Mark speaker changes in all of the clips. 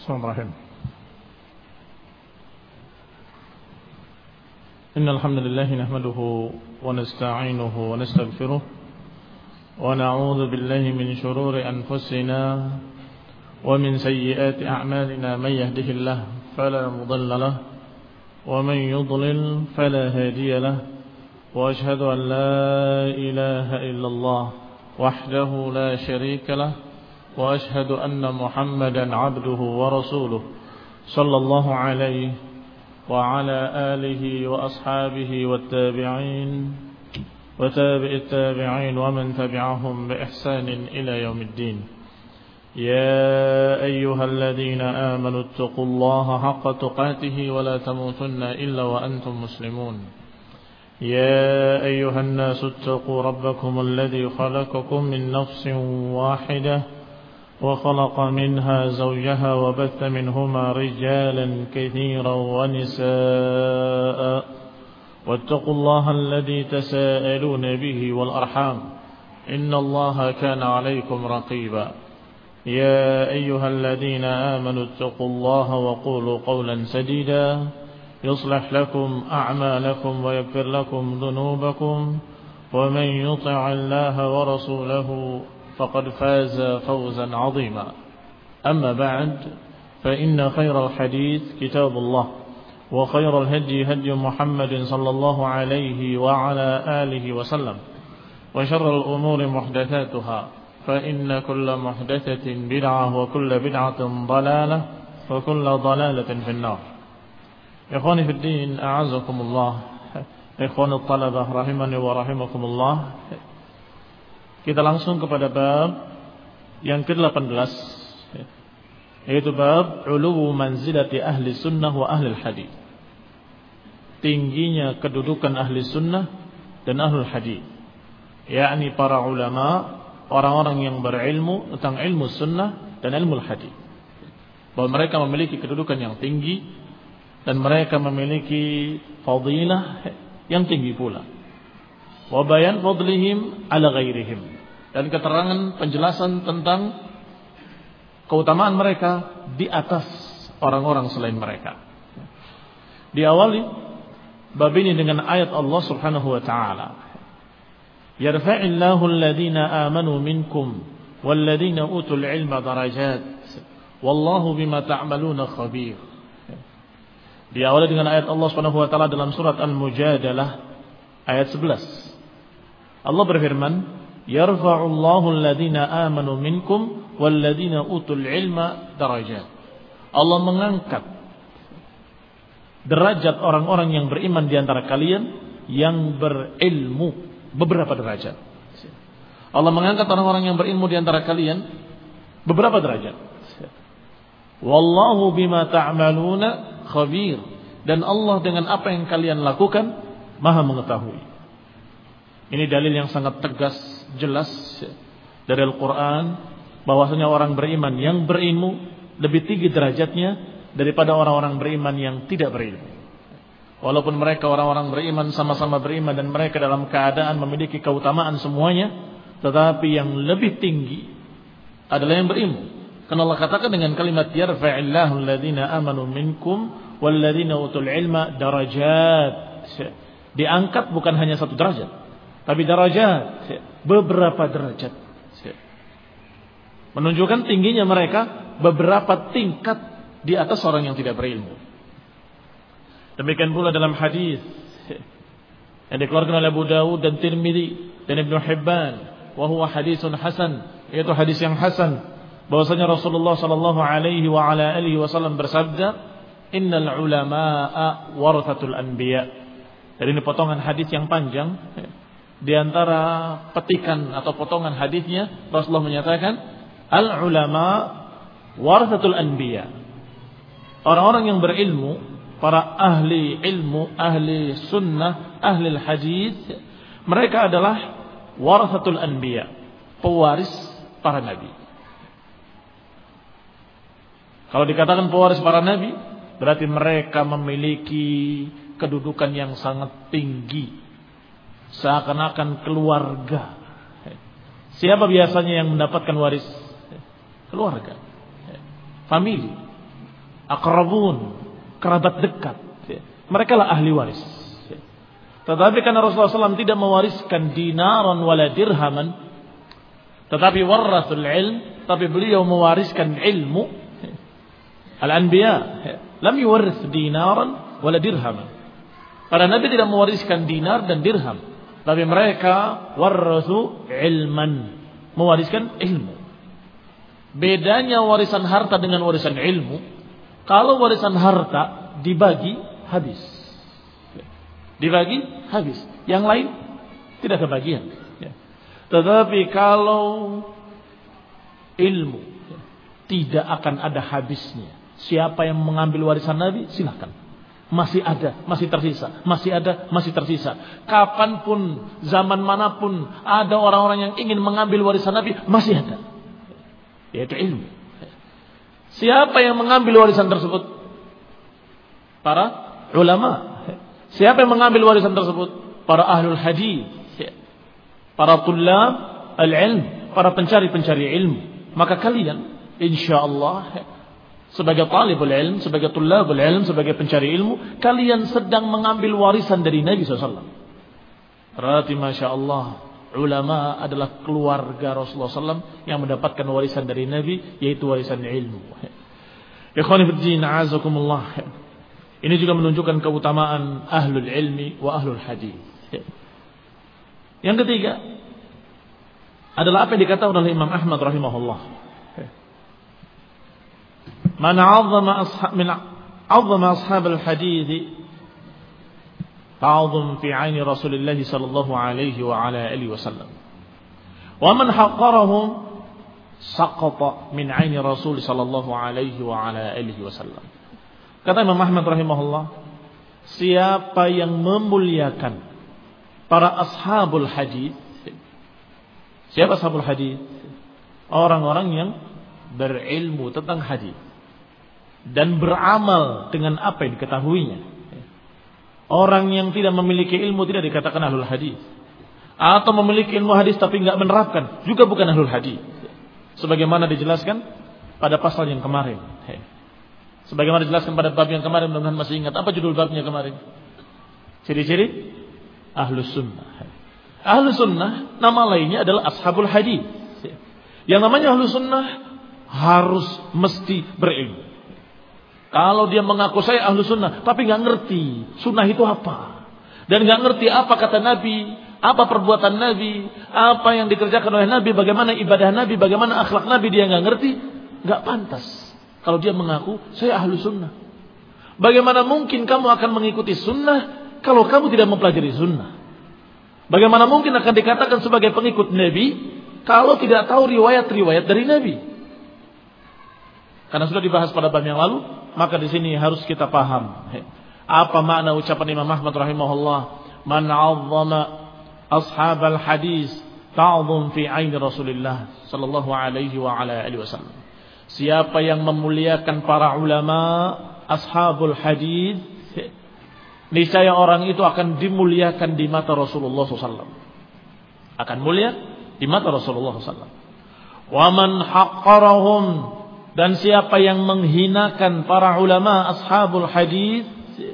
Speaker 1: Bismillahirrahmanirrahim. Innal hamdalillah nahmaduhu wa nasta'inuhu wa nastaghfiruh wa na'udzu billahi min shururi anfusina wa min sayyiati a'malina may yahdihillahu fala mudilla lahu wa man yudlil fala hadiya lahu wa ashhadu an la ilaha illallah wahdahu la sharika lahu وأشهد أن محمدا عبده ورسوله صلى الله عليه وعلى آله وأصحابه والتابعين وتابع التابعين ومن تبعهم بإحسان إلى يوم الدين يا أيها الذين آمنوا اتقوا الله حق تقاته ولا تموتن إلا وأنتم مسلمون يا أيها الناس اتقوا ربكم الذي خلقكم من نفس واحدة وخلق منها زوجها وبث منهما رجالا كثيرا ونساء واتقوا الله الذي تساءلون به والأرحام إن الله كان عليكم رقيبا يا أيها الذين آمنوا اتقوا الله وقولوا قولا سديدا يصلح لكم أعمالكم ويغفر لكم ذنوبكم ومن يطع الله ورسوله فقد فاز فوزا عظيما أما بعد فإن خير الحديث كتاب الله وخير الهدي هدي محمد صلى الله عليه وعلى آله وسلم وشر الأمور محدثاتها فإن كل محدثة بدعة وكل بدعة ضلالة وكل ضلالة في النار إخواني في الدين أعزكم الله إخوان الطلبة رحمني ورحمكم الله. Kita langsung kepada bab yang ke-18, yaitu bab uluwu manzilati ahli sunnah wa ahli hadis. Tingginya kedudukan ahli sunnah dan ahli hadis, yakni para ulama, orang-orang yang berilmu tentang ilmu sunnah dan ilmu hadis. Bahwa mereka memiliki kedudukan yang tinggi dan mereka memiliki fadilah yang tinggi pula. Wa bayan fadlihim ala ghairihim, dan keterangan penjelasan tentang keutamaan mereka di atas orang-orang selain mereka. Diawali bab ini dengan ayat Allah Subhanahu wa taala, yarfa'illahu alladhina amanu minkum walladhina utul ilma darajat wallahu bima ta'maluna khabir. Diawali dengan ayat Allah Subhanahu wa taala dalam surat Al-Mujadalah ayat 11. Allah berfirman, yarfa'ullahu alladhina amanu minkum walladhina utul ilma darajat. Allah mengangkat derajat orang-orang yang beriman di antara kalian yang berilmu beberapa derajat. Allah mengangkat orang-orang yang berilmu di antara kalian beberapa derajat. Wallahu bima ta'maluna khabir, dan Allah dengan apa yang kalian lakukan Maha mengetahui. Ini dalil yang sangat tegas, jelas dari Al-Quran, bahwasanya orang beriman yang berilmu lebih tinggi derajatnya daripada orang-orang beriman yang tidak berilmu. Walaupun mereka orang-orang beriman, sama-sama beriman, dan mereka dalam keadaan memiliki keutamaan semuanya, tetapi yang lebih tinggi adalah yang berilmu. Karena Allah katakan dengan kalimat yarfa'illahu alladhina amanu minkum walladhina utul ilma darajat. Diangkat bukan hanya satu derajat, tapi darajat, beberapa derajat. Menunjukkan tingginya mereka beberapa tingkat di atas orang yang tidak berilmu. Demikian pula dalam hadis yang dikeluarkan oleh Abu Dawud dan Tirmidzi dan Ibnu Hibban, wa huwa hadisun hasan, yaitu hadis yang hasan, bahwasanya Rasulullah sallallahu alaihi wa ala alihi wasallam bersabda, innal ulama'a warathatul anbiya. Jadi ini potongan hadis yang panjang. Di antara petikan atau potongan hadisnya, Rasulullah menyatakan, al-ulama warathatul anbiya. Orang-orang yang berilmu, para ahli ilmu, ahli sunnah, ahli hadis, mereka adalah warathatul anbiya, pewaris para nabi. Kalau dikatakan pewaris para nabi, berarti mereka memiliki kedudukan yang sangat tinggi, seakan-akan keluarga. Siapa biasanya yang mendapatkan waris? Keluarga, famili. aqrabun, kerabat dekat. Mereka lah ahli waris. Tetapi karena Rasulullah SAW tidak mewariskan dinaran wala dirhaman, tetapi warathul ilm, tapi beliau mewariskan ilmu. Al-anbiya lam yuwarith dinaran wala dirhaman. Para nabi tidak mewariskan dinar dan dirham, tapi mereka warathu ilman, mewariskan ilmu. Bedanya warisan harta dengan warisan ilmu, kalau warisan harta dibagi habis. Dibagi habis. Yang lain tidak kebagian. Tetapi kalau ilmu tidak akan ada habisnya. Siapa yang mengambil warisan Nabi, silakan. Masih ada, masih tersisa. Masih ada, masih tersisa. Kapanpun, zaman manapun ada orang-orang yang ingin mengambil warisan Nabi, masih ada. Yaitu ilmu. Siapa yang mengambil warisan tersebut? Para ulama. Siapa yang mengambil warisan tersebut? Para ahlul hadis, para tullab al-ilm, para pencari-pencari ilmu. Maka kalian insyaallah sebagai talibul ilm, sebagai tullabul ilm, sebagai pencari ilmu, kalian sedang mengambil warisan dari Nabi SAW. Berarti masya-Allah, ulama adalah keluarga Rasulullah SAW yang mendapatkan warisan dari Nabi, yaitu warisan ilmu. Ikhwani fiddin, a'azakumullah. Ini juga menunjukkan keutamaan ahlul ilmi wa ahlul hadis. Yang ketiga adalah apa yang dikatakan oleh Imam Ahmad rahimahullah. Man 'azzama ashab al-hadis ta'zum fi 'aini Rasulillah sallallahu alaihi wa ala alihi wasallam. Wa man haqqarahum saqata min 'aini Rasul sallallahu alaihi wa ala alihi wasallam. Kata Imam Ahmad rahimahullah, siapa yang memuliakan para ashabul hadis. Siapa ashabul hadis? Orang-orang yang berilmu tentang hadis dan beramal dengan apa yang diketahuinya. Orang yang tidak memiliki ilmu tidak dikatakan ahlul hadis. Atau memiliki ilmu hadis tapi enggak menerapkan, juga bukan ahlul hadis. Sebagaimana dijelaskan pada pasal yang kemarin. Sebagaimana dijelaskan pada bab yang kemarin, mudah-mudahan masih ingat. Apa judul babnya kemarin? Ciri-ciri Ahlus Sunnah. Ahlus Sunnah nama lainnya adalah Ashabul Hadis. Yang namanya Ahlus Sunnah harus mesti berilmu. Kalau dia mengaku saya Ahlus Sunnah tapi gak ngerti sunnah itu apa, dan gak ngerti apa kata Nabi, apa perbuatan Nabi, apa yang dikerjakan oleh Nabi, bagaimana ibadah Nabi, bagaimana akhlak Nabi, dia gak ngerti, gak pantas kalau dia mengaku saya ahlu sunnah. Bagaimana mungkin kamu akan mengikuti sunnah kalau kamu tidak mempelajari sunnah? Bagaimana mungkin akan dikatakan sebagai pengikut Nabi kalau tidak tahu riwayat-riwayat dari Nabi? Karena sudah dibahas pada bab yang lalu, maka di sini harus kita paham apa makna ucapan Imam Ahmad rahimahullah, man 'azzama ashabal hadis ta'zum fi 'aini Rasulillah sallallahu alaihi wa ala alihi wasallam. Siapa yang memuliakan para ulama ashabul hadis, niscaya orang itu akan dimuliakan di mata Rasulullah SAW. Akan mulia di mata Rasulullah SAW. Wa man haqqarahum, dan siapa yang menghinakan para ulama ashabul hadis,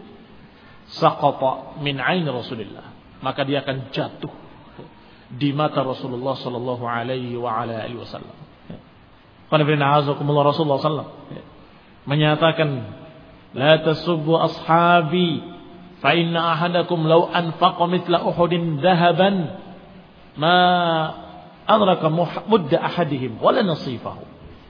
Speaker 1: saqata min 'aini Rasulillah, maka dia akan jatuh di mata Rasulullah sallallahu alaihi wa ala alihi wasallam. Rasulullah sallallahu menyatakan, la tasubbu ashabi fa inna ahadakum law anfaqa mithla Uhudin dhahaban ma adraka mudda ahadihim wala nasifahu.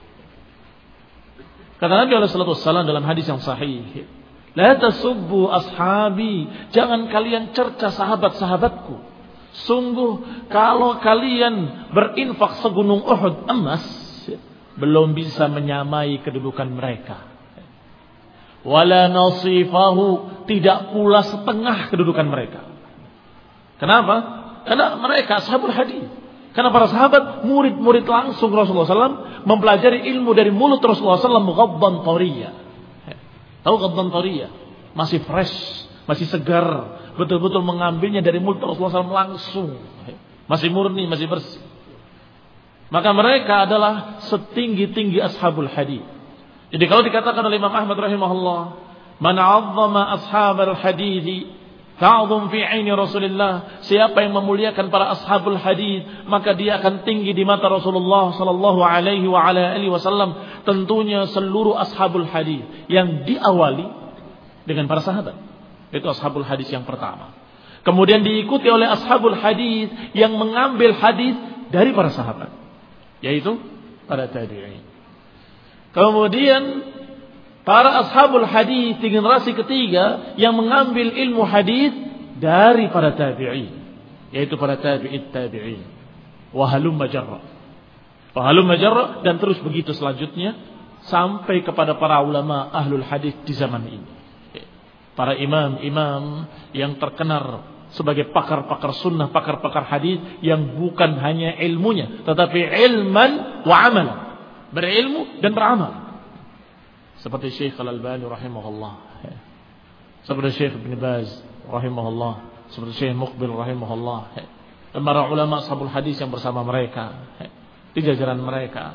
Speaker 1: Kata Nabi sallallahu alaihi wasallam dalam hadis yang sahih, la tasubbu ashabi, jangan kalian cerca sahabat-sahabatku. Sungguh kalau kalian berinfak segunung Uhud emas, belum bisa menyamai kedudukan mereka. Wala nasifahu, tidak pula setengah kedudukan mereka. Kenapa? Karena mereka ashabul hadis. Karena para sahabat murid-murid langsung Rasulullah SAW, mempelajari ilmu dari mulut Rasulullah SAW ghaddan tariya. Tahu ghaddan tariya? Masih fresh, masih segar, betul-betul mengambilnya dari mulut Rasulullah SAW langsung. Masih murni, masih bersih. Maka mereka adalah setinggi-tinggi ashabul hadis. Jadi kalau dikatakan oleh Imam Ahmad rahimahullah, man 'azzama ashabal hadits ta'zum fi 'aini Rasulillah, siapa yang memuliakan para ashabul hadis, maka dia akan tinggi di mata Rasulullah sallallahu alaihi wa ala alihi wasallam. Tentunya seluruh ashabul hadis yang diawali dengan para sahabat. Itu ashabul hadis yang pertama. Kemudian diikuti oleh ashabul hadis yang mengambil hadis dari para sahabat, yaitu para tabi'in. Kemudian para ashabul hadis di generasi ketiga yang mengambil ilmu hadis dari para tabi'in, yaitu para tabi'it tabi'in. Wa halumma jarra. Wa halumma jarra, dan terus begitu selanjutnya sampai kepada para ulama ahlul hadis di zaman ini. Para imam-imam yang terkenal sebagai pakar-pakar sunnah, pakar-pakar hadis yang bukan hanya ilmunya tetapi ilman wa amalan. Berilmu dan beramal. Seperti Syekh Al-Albani rahimahullah, seperti Syekh Ibn Baz rahimahullah, seperti Syekh Muqbil rahimahullah, dan para ulama ashabul hadis yang bersama mereka di jajaran mereka.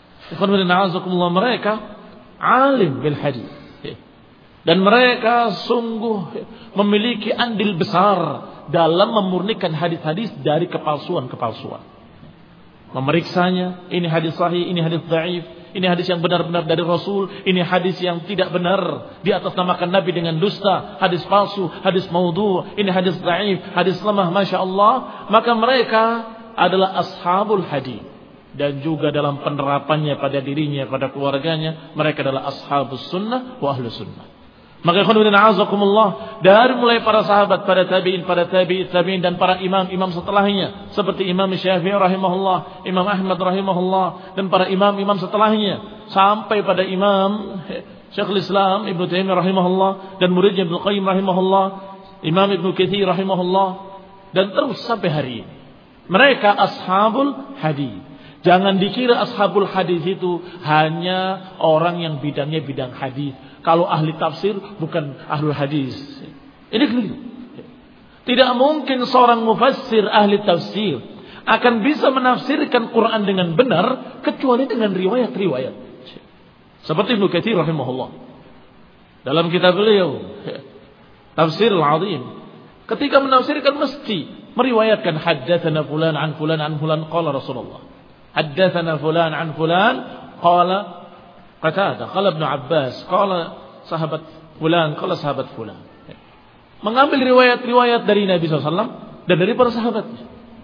Speaker 1: Mereka alim bil hadis, dan mereka sungguh memiliki andil besar dalam memurnikan hadis-hadis dari kepalsuan-kepalsuan. Memeriksanya, ini hadis sahih, ini hadis dhaif, ini hadis yang benar-benar dari Rasul, ini hadis yang tidak benar, di atas namakan Nabi dengan dusta, hadis palsu, hadis maudhu, ini hadis dhaif, hadis lemah, Masya Allah. Maka mereka adalah ashabul hadis. Dan juga dalam penerapannya pada dirinya, pada keluarganya, mereka adalah ashabus sunnah wa ahlus sunnah. Maka ikhwan azakumullah, dari mulai para sahabat, para tabi'in, para tabi'in, dan para imam-imam setelahnya, seperti Imam Syafi'i rahimahullah, Imam Ahmad rahimahullah, dan para imam-imam setelahnya, sampai pada Imam Syekhul Islam Ibnu Taimiyah rahimahullah, dan muridnya Ibnu Qayyim rahimahullah, Imam Ibnu Katsir rahimahullah, dan terus sampai hari ini. Mereka ashabul hadis. Jangan dikira ashabul hadis itu hanya orang yang bidangnya bidang hadis. Kalau ahli tafsir bukan ahlul hadis. Ini keliru. Tidak mungkin seorang mufassir ahli tafsir akan bisa menafsirkan Quran dengan benar kecuali dengan riwayat-riwayat. Seperti Ibnu Katsir rahimahullah. Dalam kitab beliau Tafsirul Azim, ketika menafsirkan mesti meriwayatkan haddatsana fulan an fulan an fulan qala Rasulullah. Haddatsana fulan an fulan qala Qatadah, qala Ibnu Abbas, qala sahabat fulan, qala sahabat fulan. Mengambil riwayat-riwayat dari Nabi SAW dan dari para sahabatnya.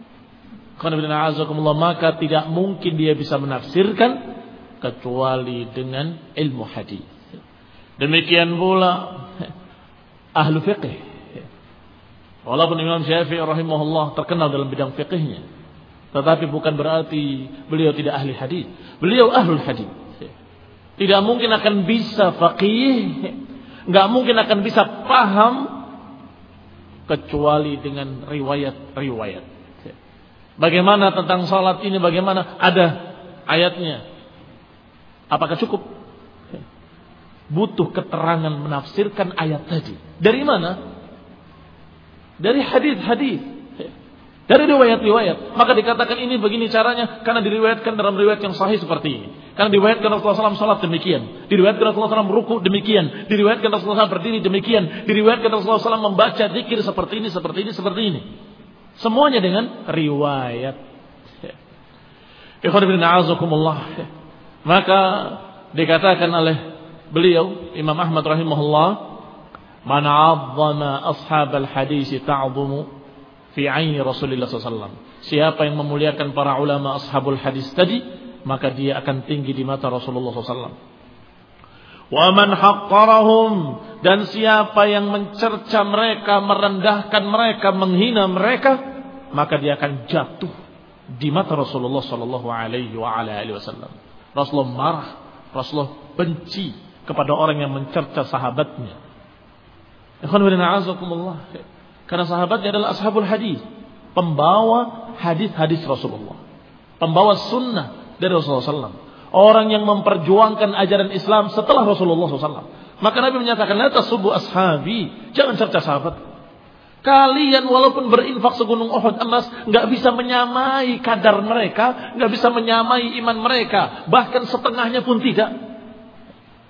Speaker 1: Maka tidak mungkin dia bisa menafsirkan kecuali dengan ilmu hadis. Demikian pula ahlu fiqh. Walaupun Imam Syafi'i rahimahullah terkenal dalam bidang fiqhnya, tetapi bukan berarti beliau tidak ahli hadis. Beliau ahlul hadis. Tidak mungkin akan bisa faqih, enggak mungkin akan bisa paham kecuali dengan riwayat-riwayat. Bagaimana tentang salat ini, bagaimana ada ayatnya? Apakah cukup? Butuh keterangan menafsirkan ayat tadi. Dari mana? Dari hadis-hadis, dari riwayat-riwayat. Maka dikatakan ini begini caranya karena diriwayatkan dalam riwayat yang sahih seperti ini. Karena diriwayatkan Rasulullah SAW salat demikian, diriwayatkan Rasulullah SAW ruku demikian, diriwayatkan Rasulullah SAW berdiri demikian, diriwayatkan Rasulullah SAW membaca zikir seperti ini, seperti ini, seperti ini. Semuanya dengan riwayat. Ikhwan fillah a'azakumullah. Maka dikatakan oleh beliau Imam Ahmad rahimahullah, man 'azzama ashabal hadis ta'zumu fi 'aini Rasulullah SAW. Siapa yang memuliakan para ulama ashabul hadis tadi, maka dia akan tinggi di mata Rasulullah SAW. Wa man haqqarahum, dan siapa yang mencerca mereka, merendahkan mereka, menghina mereka, maka dia akan jatuh di mata Rasulullah sallallahu alaihi wasallam. Rasulullah marah, Rasulullah benci kepada orang yang mencerca sahabatnya. Ikhwan fillah a'azakumullah. Karena sahabatnya adalah ashabul hadis, pembawa hadis-hadis Rasulullah, pembawa sunnah dari Rasulullah SAW. Orang yang memperjuangkan ajaran Islam setelah Rasulullah SAW. Maka Nabi menyatakan, la tasubbu ashabi, jangan cerca sahabat. Kalian walaupun berinfak segunung Uhud emas, nggak bisa menyamai kadar mereka, nggak bisa menyamai iman mereka, bahkan setengahnya pun tidak.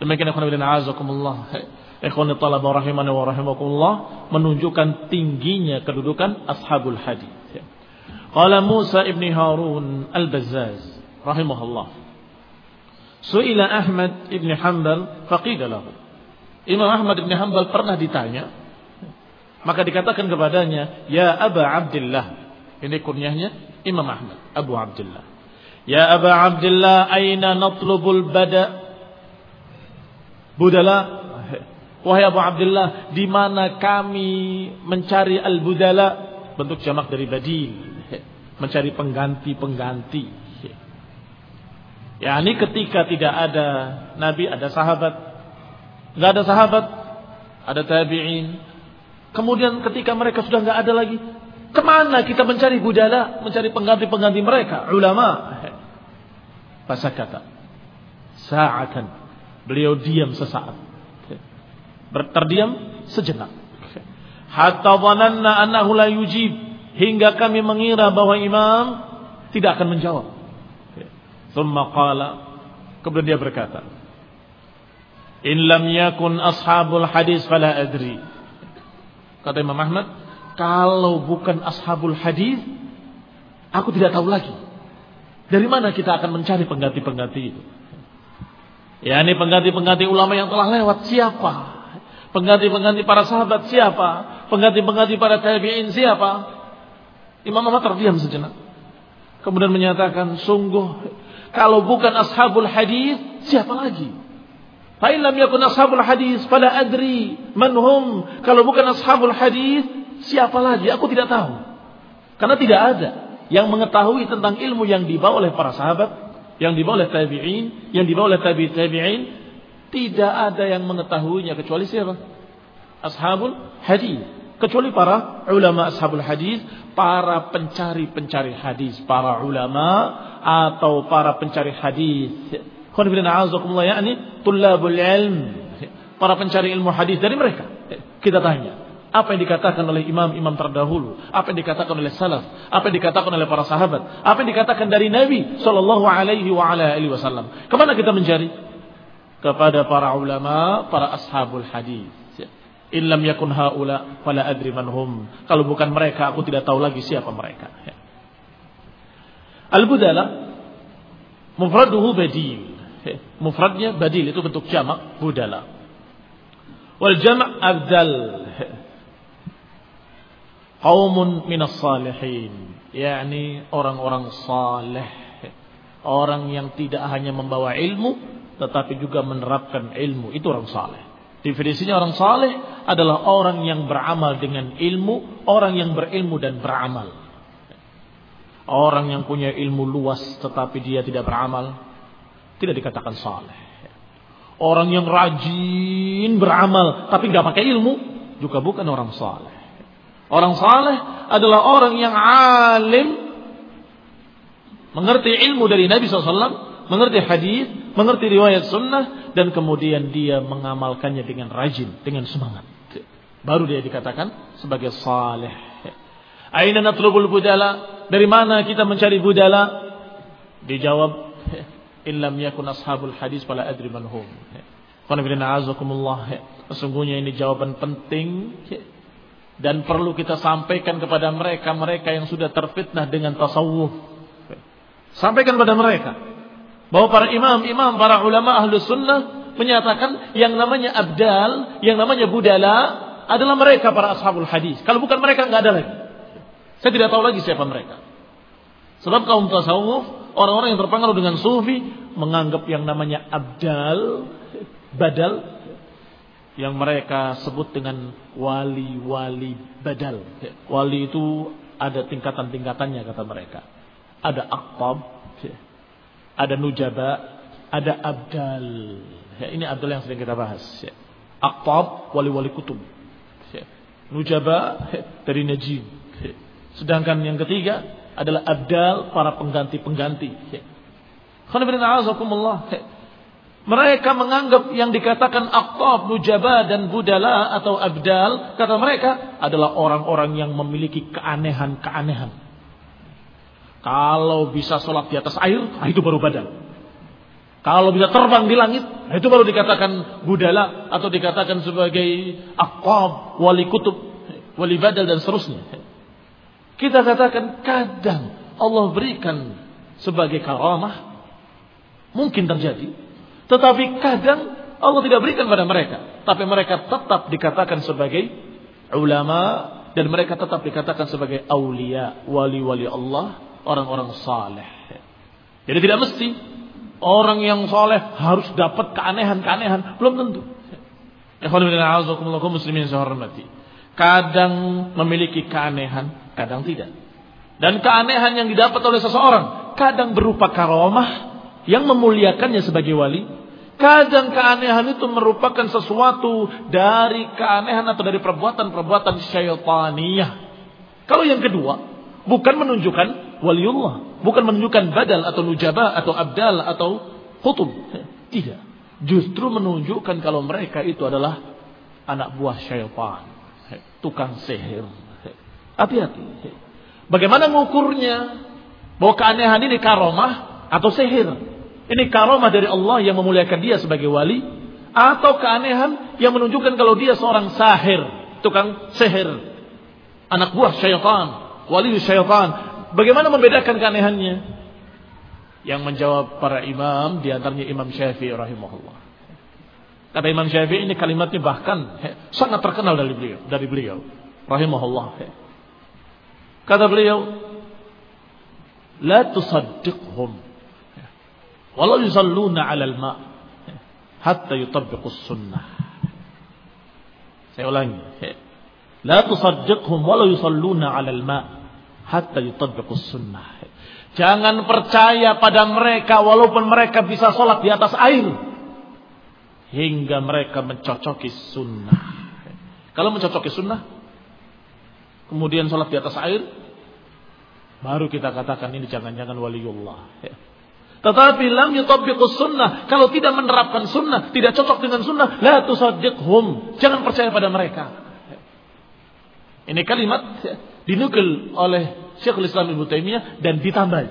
Speaker 1: Demikian ikhwan fillah azakumullah. Ikhwan talaba rahimani wa rahimakumullah, menunjukkan tingginya kedudukan ashabul hadis. Qala Musa ibn Harun al-Bazzaz rahimahullah. Su'ila Ahmad ibn Hanbal faqila lahu. Imam Ahmad ibn Hanbal pernah ditanya, maka dikatakan kepadanya, ya Aba Abdullah. Ini kunyahnya Imam Ahmad, Abu Abdullah. Ya Aba Abdullah, aina natlubul budala? Wahai Abu Abdullah, di mana kami mencari al-budala? Bentuk jamak dari badil, mencari pengganti-pengganti. Ya, ini ketika tidak ada Nabi, ada sahabat. Enggak ada sahabat, ada tabi'in. Kemudian ketika mereka sudah enggak ada lagi, kemana kita mencari budala, mencari pengganti-pengganti mereka? Ulama. Fasakata sa'atan. Beliau diam sesaat. Terdiam sejenak. Hatta dhananna annahu la yujib. Hingga kami mengira bahwa imam tidak akan menjawab. Thumma qala. Kemudian dia berkata, in lam yakun ashabul hadis fala adri. Kata Imam Ahmad, kalau bukan ashabul hadis, aku tidak tahu lagi. Dari mana kita akan mencari pengganti-pengganti itu? Ya, ini pengganti-pengganti ulama yang telah lewat siapa? Pengganti-pengganti para sahabat siapa? Pengganti-pengganti para tabi'in siapa? Imam Ahmad terdiam sejenak. Kemudian menyatakan, sungguh kalau bukan ashabul hadis, siapa lagi? Fa in lam yakun ashabul hadis fala adri man hum. Kalau bukan ashabul hadis, siapa lagi? Aku tidak tahu. Karena tidak ada yang mengetahui tentang ilmu yang dibawa oleh para sahabat, yang dibawa oleh tabi'in, yang dibawa oleh tabi'in. Tidak ada yang mengetahuinya kecuali siapa? Ashabul hadis. Kecuali para ulama ashabul hadis, para pencari-pencari hadis, para ulama atau para pencari hadis. Yani tullabul ilm, para pencari ilmu hadis dari mereka. Kita tanya, apa yang dikatakan oleh imam-imam terdahulu, apa yang dikatakan oleh salaf, apa yang dikatakan oleh para sahabat, apa yang dikatakan dari Nabi sallallahu alaihi wasallam. Kemana kita mencari? Kepada para ulama, para ashabul hadis. In lam yakun haula fala adri man hum. Kalau bukan mereka, aku tidak tahu lagi siapa mereka. Al-budala mufraduhu badil. Mufradnya badil, itu bentuk jamak budala. Wal jama' abdal. Qaumun minas salihin, yakni orang-orang saleh, orang yang tidak hanya membawa ilmu tetapi juga menerapkan ilmu, itu orang saleh. Definisinya orang saleh adalah orang yang beramal dengan ilmu, orang yang berilmu dan beramal. Orang yang punya ilmu luas tetapi dia tidak beramal, tidak dikatakan saleh. Orang yang rajin beramal tapi tidak pakai ilmu, juga bukan orang saleh. Orang saleh adalah orang yang alim, mengerti ilmu dari Nabi SAW, mengerti hadis, mengerti riwayat sunnah, dan kemudian dia mengamalkannya dengan rajin, dengan semangat. Baru dia dikatakan sebagai saleh. Aina natlubul budala? Dari mana kita mencari budala? Dijawab, in lam yakun ashabul hadis fala adri man hum. Sesungguhnya ini jawaban penting dan perlu kita sampaikan kepada mereka yang sudah terfitnah dengan tasawuf. Sampaikan kepada mereka bahwa para imam-imam, para ulama ahlus sunnah menyatakan yang namanya abdal, yang namanya budala adalah mereka para ashabul hadis. Kalau bukan mereka enggak ada lagi. Saya tidak tahu lagi siapa mereka. Sebab kaum tasawuf, orang-orang yang terpengaruh dengan sufi, menganggap yang namanya abdal, badal, yang mereka sebut dengan wali-wali badal. Wali itu ada tingkatan-tingkatannya kata mereka. Ada aqtab, ada nujaba, ada abdal. Ini abdal yang sering kita bahas. Aqtab, wali-wali kutub. Nujaba dari najib. Sedangkan yang ketiga adalah abdal, para pengganti-pengganti. Mereka menganggap yang dikatakan aqtab, nujaba dan budala atau abdal, kata mereka adalah orang-orang yang memiliki keanehan-keanehan. Kalau bisa sholat di atas air, itu baru badal. Kalau bisa terbang di langit, itu baru dikatakan budala atau dikatakan sebagai aqab, wali kutub, wali badal dan seterusnya. Kita katakan kadang Allah berikan sebagai karamah, mungkin terjadi, tetapi kadang Allah tidak berikan pada mereka, tapi mereka tetap dikatakan sebagai ulama dan mereka tetap dikatakan sebagai aulia, wali-wali Allah, orang-orang saleh. Jadi tidak mesti orang yang saleh harus dapat keanehan-keanehan, belum tentu. Ikhwan fillah, a'azakumullah, muslimin yang saya hormati. Kadang memiliki keanehan, kadang tidak. Dan keanehan yang didapat oleh seseorang kadang berupa karamah yang memuliakannya sebagai wali. Kadang keanehan itu merupakan sesuatu dari keanehan atau dari perbuatan-perbuatan syaitaniyah. Kalau yang kedua, bukan menunjukkan waliullah, bukan menunjukkan badal atau nujaba atau abdal atau khutub. Tidak. Justru menunjukkan kalau mereka itu adalah anak buah syaitan, tukang sihir. Hati-hati. Bagaimana mengukurnya bahwa keanehan ini karamah atau sihir? Ini karamah dari Allah yang memuliakan dia sebagai wali, atau keanehan yang menunjukkan kalau dia seorang sahir, tukang sihir, anak buah syaitan, wali syaitan. Bagaimana membedakan keanehannya? Yang menjawab para imam, di antaranya Imam Syafi'i rahimahullah. Kata Imam Syafi'i, ini kalimatnya bahkan sangat terkenal dari beliau rahimahullah. Kata beliau, la tusaddiqhum walau yusalluna 'alal ma' hatta yutabbiqus sunnah. Saya ulangi. La tusaddiqhum walau yusalluna 'alal ma' hatta yutabbiqus sunnah. Jangan percaya pada mereka walaupun mereka bisa salat di atas air hingga mereka mencocoki sunnah. Kalau mencocoki sunnah kemudian salat di atas air, baru kita katakan ini jangan-jangan waliullah. Tetapi lam yutabbiqus sunnah, kalau tidak menerapkan sunnah, tidak cocok dengan sunnah, la tusaddiqhum, jangan percaya pada mereka. Ini kalimat dinukil oleh Syekhul Islam Ibnu Taimiyah dan ditambah.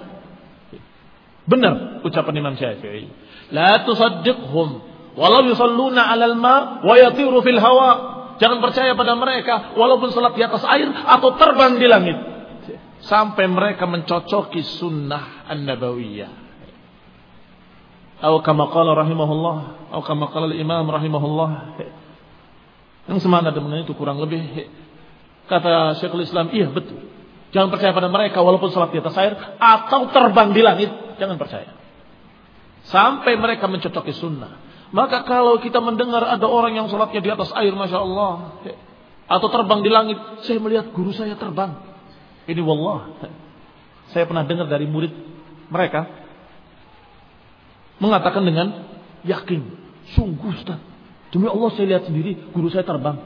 Speaker 1: Benar ucapan Imam Syafi'i. La tusaddiqhum walau yusalluna 'alal ma wa yatiru fil hawa. Jangan percaya pada mereka walaupun salat di atas air atau terbang di langit sampai mereka mencocoki sunnah an-nabawiyah. Atau kama qala rahimahullah, atau kama qala al-imam rahimahullah. Yang semakna dengan itu kurang lebih kata Syekhul Islam, iya betul. Jangan percaya pada mereka walaupun salat di atas air atau terbang di langit, jangan percaya. Sampai mereka mencocoki sunnah. Maka kalau kita mendengar ada orang yang salatnya di atas air, Masya Allah, atau terbang di langit, saya melihat guru saya terbang. Ini wallah, saya pernah dengar dari murid mereka mengatakan dengan yakin, sungguh Ustaz, demi Allah saya lihat sendiri guru saya terbang.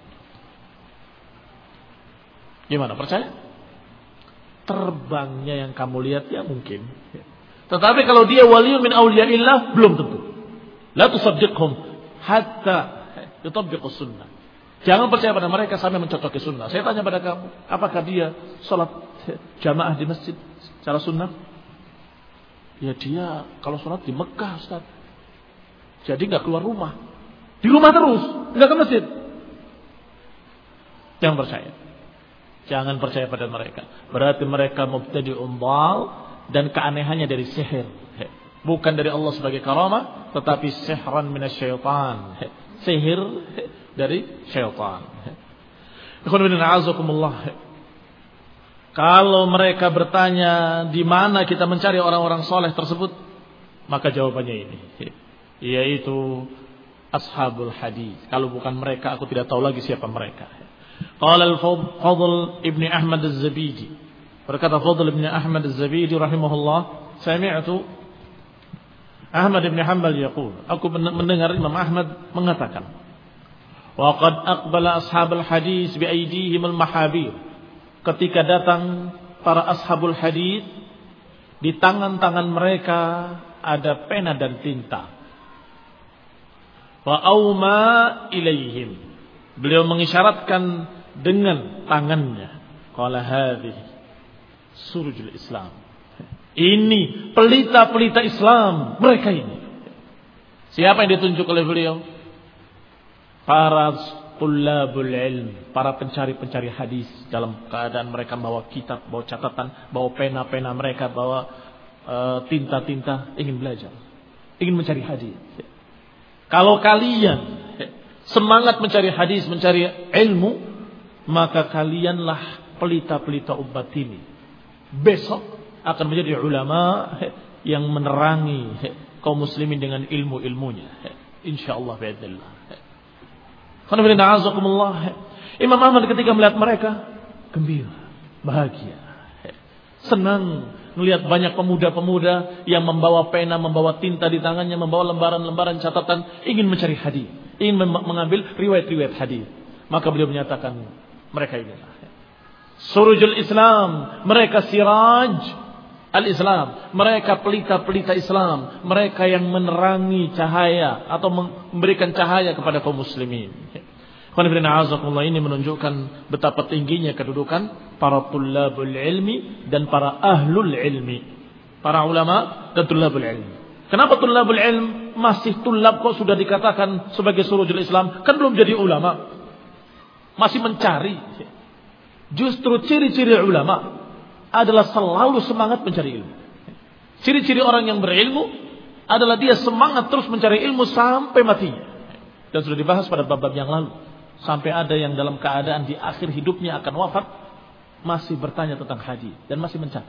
Speaker 1: Gimana, percaya? Terbangnya yang kamu lihat ya mungkin, tetapi kalau dia wali min auliyaillah belum tentu. La tusaddiqhum hatta yutabbiqus sunnah. Jangan percaya pada mereka sampai mencocoki sunnah. Saya tanya pada kamu, apakah dia salat jamaah di masjid secara sunnah? Ya dia kalau sholat di Mekah Ustaz, jadi gak keluar rumah, di rumah terus, gak ke masjid. Jangan percaya. Jangan percaya pada mereka. Berarti mereka mubtadi'un dhal dan keanehannya dari sihir. Bukan dari Allah sebagai karamah, tetapi sihran minasyaitan. Sihir dari syaitan. Ikhwan fillah, a'azakumullah. Kalau mereka bertanya di mana kita mencari orang-orang soleh tersebut, maka jawabannya ini, yaitu ashabul hadis. Kalau bukan mereka, aku tidak tahu lagi siapa mereka. Qala al-Fadl ibn Ahmad az-Zabidi, berkata Fadl ibn Ahmad az-Zabidi rahimahullah, sami'tu Ahmad ibn Hanbal yaqul, aku mendengar Imam Ahmad mengatakan, wa qad aqbala ashabul hadis bi aydihim al-mahabir. Ketika datang para ashabul hadis, di tangan-tangan mereka ada pena dan tinta. Wa auma ilaihim, beliau mengisyaratkan dengan tangannya. Qala hadhihi surujul Islam. Ini pelita-pelita Islam, mereka ini. Siapa yang ditunjuk oleh beliau? Para tullabul ilm, para pencari-pencari hadis dalam keadaan mereka bawa kitab, bawa catatan, bawa pena-pena mereka, bawa tinta-tinta, ingin belajar, ingin mencari hadis. Kalau kalian semangat mencari hadis, mencari ilmu, maka kalianlah pelita-pelita umat ini. Besok akan menjadi ulama yang menerangi kaum muslimin dengan ilmu-ilmunya. Insyaallah bi'idznillah. Imam Ahmad ketika melihat mereka gembira, bahagia, senang melihat banyak pemuda-pemuda yang membawa pena, membawa tinta di tangannya, membawa lembaran-lembaran catatan, ingin mencari hadis, ingin mengambil riwayat-riwayat hadis. Maka beliau menyatakan, mereka inilah surujul Islam, mereka siraj al-Islam, mereka pelita-pelita Islam, mereka yang menerangi cahaya atau memberikan cahaya kepada kaum muslimin. Ini menunjukkan betapa tingginya kedudukan para tullabul ilmi dan para ahlul ilmi, para ulama dan tullabul ilmi. Kenapa tullabul ilm masih tullab kok sudah dikatakan sebagai surujul Islam? Kan belum jadi ulama, masih mencari. Justru ciri-ciri ulama adalah selalu semangat mencari ilmu. Ciri-ciri orang yang berilmu adalah dia semangat terus mencari ilmu sampai matinya. Dan sudah dibahas pada bab-bab yang lalu. Sampai ada yang dalam keadaan di akhir hidupnya akan wafat, masih bertanya tentang hadis dan masih mencatat.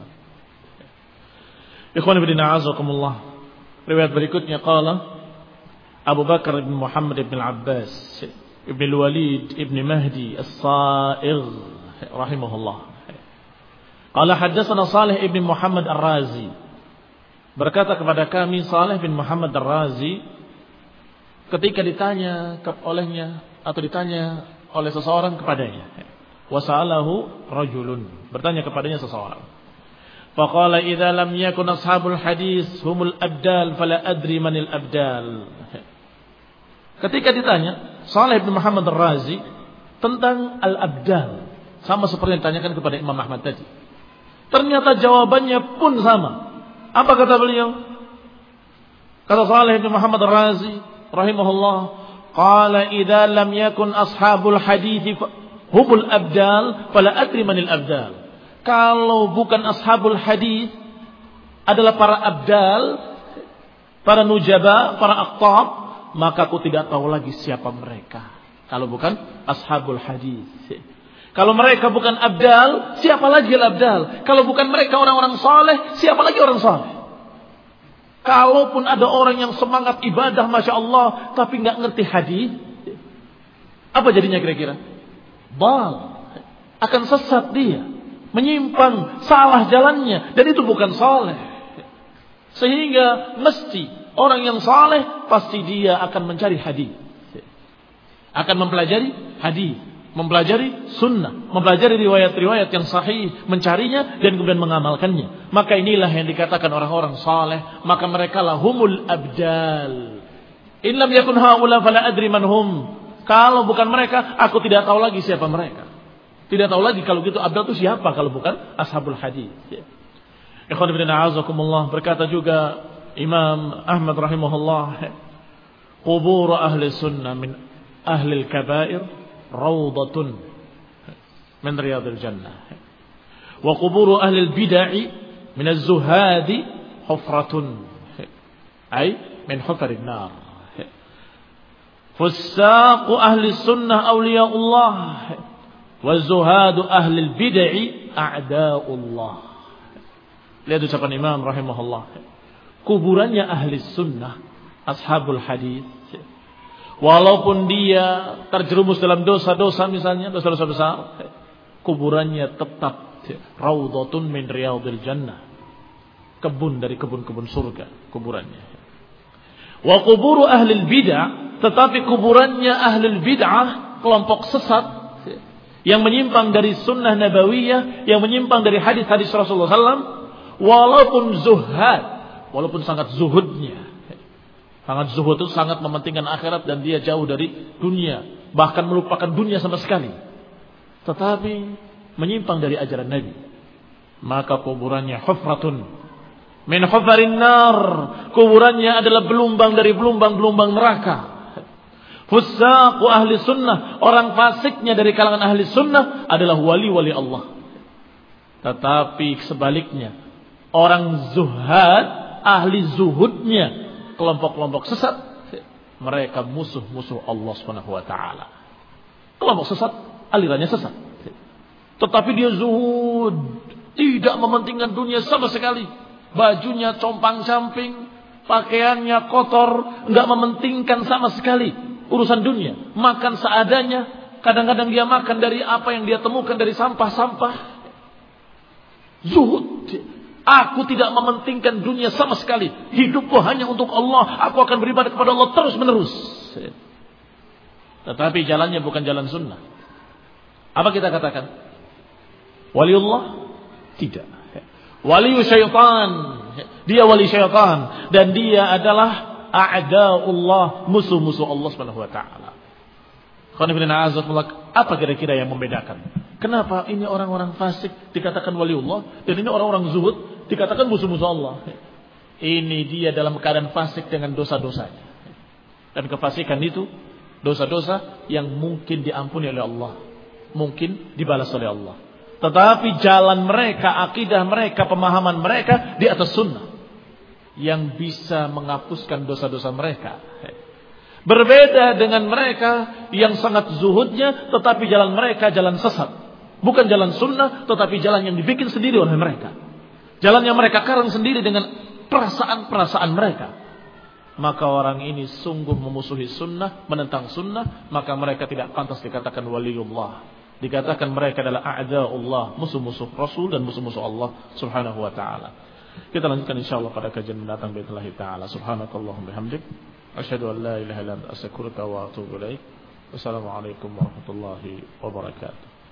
Speaker 1: Ikhwan fillah a'azakumullah. Riwayat berikutnya qala Abu Bakar bin Muhammad bin Abbas ibn Walid ibn Mahdi as-Sa'igh rahimahullah. Qala haddatsana Salih ibn Muhammad Ar-Razi. Berkata kepada kami Salih bin Muhammad Ar-Razi ketika ditanya olehnya atau ditanya oleh seseorang kepadanya. Wasa'alahu rajulun, bertanya kepadanya seseorang. Faqala idza lam yakun ashabul hadis humul abdal fala adri manil abdal. Ketika ditanya Salih bin Muhammad Ar-Razi tentang al-abdal, sama seperti yang ditanyakan kepada Imam Ahmad tadi. Ternyata jawabannya pun sama. Apa kata beliau? Kata Salih bin Muhammad Ar-Razi rahimahullah, qala idza lam yakun ashabul hadits humul abdal fala adri manil abdal. Kalau bukan ashabul hadits adalah para abdal, para nujaba, para aqtab, maka aku tidak tahu lagi siapa mereka. Kalau bukan ashabul hadits. Kalau mereka bukan abdal, siapa lagi al-abdal? Kalau bukan mereka orang-orang saleh, siapa lagi orang saleh? Kalaupun ada orang yang semangat ibadah, Masya Allah, tapi nggak ngerti hadis, apa jadinya kira-kira? Bal, akan sesat dia, menyimpang, salah jalannya, dan itu bukan saleh. Sehingga mesti orang yang saleh pasti dia akan mencari hadis, akan mempelajari hadis, mempelajari sunnah, mempelajari riwayat-riwayat yang sahih, mencarinya dan kemudian mengamalkannya. Maka inilah yang dikatakan orang-orang saleh, maka mereka lah humul abdal. In lam yakun haula fala adri man hum. Kalau bukan mereka, aku tidak tahu lagi siapa mereka. Tidak tahu lagi kalau gitu abdal itu siapa kalau bukan ashabul hadis. Ikhwan fillah a'azakumullah, berkata juga Imam Ahmad rahimahullah, qubur ahli sunnah min ahli al-kabair rawdatun min riyadil jannah wa quburu ahli al-bid'ah min az-zuhadi hufratun ay min hufarin nar. Fusaq ahli sunnah awliyaullah wa zuhadu ahli al-bid'ah a'daullah. Lihat ucapan Imam rahimahullah, kuburannya ahli sunnah, ashabul hadis, walaupun dia terjerumus dalam dosa-dosa misalnya, dosa-dosa besar, kuburannya tetap raudhatun min riyadil jannah, kebun dari kebun-kebun surga kuburannya. Wa quburu ahli bid'ah, tetapi kuburannya ahli bid'ah, kelompok sesat yang menyimpang dari sunnah nabawiyah, yang menyimpang dari hadis-hadis Rasulullah SAW, walaupun zuhad, walaupun sangat zuhudnya, sangat zuhud itu sangat mementingkan akhirat dan dia jauh dari dunia, bahkan melupakan dunia sama sekali, tetapi menyimpang dari ajaran Nabi, maka kuburannya hufratun min hufarin nar, kuburannya adalah belumbang dari belumbang-belumbang neraka. Fusaqu ahli sunnah, orang fasiknya dari kalangan ahli sunnah adalah wali-wali Allah. Tetapi sebaliknya, orang zuhad, ahli zuhudnya, kelompok-kelompok sesat, mereka musuh-musuh Allah Subhanahu wa taala. Kelompok sesat, alirannya sesat. Tetapi dia zuhud, tidak mementingkan dunia sama sekali. Bajunya compang-camping, pakaiannya kotor, enggak mementingkan sama sekali urusan dunia. Makan seadanya, kadang-kadang dia makan dari apa yang dia temukan dari sampah-sampah. Zuhud. Aku tidak mementingkan dunia sama sekali. Hidupku hanya untuk Allah. Aku akan beribadah kepada Allah terus menerus. Tetapi jalannya bukan jalan sunnah. Apa kita katakan? Waliullah? Tidak. Wali syaitan. Dia wali syaitan. Dan dia adalah a'da'ullah, musuh-musuh Allah Subhanahu wa taala. Apa kira-kira yang membedakan? Kenapa ini orang-orang fasik dikatakan waliullah dan ini orang-orang zuhud dikatakan musuh-musuh Allah? Ini dia dalam keadaan fasik dengan dosa-dosanya. Dan kefasikan itu dosa-dosa yang mungkin diampuni oleh Allah, mungkin dibalas oleh Allah. Tetapi jalan mereka, akidah mereka, pemahaman mereka di atas sunnah yang bisa menghapuskan dosa-dosa mereka. Berbeda dengan mereka yang sangat zuhudnya, tetapi jalan mereka jalan sesat. Bukan jalan sunnah, tetapi jalan yang dibikin sendiri oleh mereka. Jalan yang mereka karang sendiri dengan perasaan-perasaan mereka. Maka orang ini sungguh memusuhi sunnah, menentang sunnah, maka mereka tidak pantas dikatakan waliullah. Dikatakan mereka adalah a'da'ullah, musuh-musuh Rasul dan musuh-musuh Allah Subhanahu wa taala. Kita lanjutkan insyaallah pada kajian mendatang باذن taala. Subhanakallahumma bihamdik, asyhadu an la ilaha illa anta astaghfiruka wa atubu ilaik. Wassalamualaikum warahmatullahi wabarakatuh.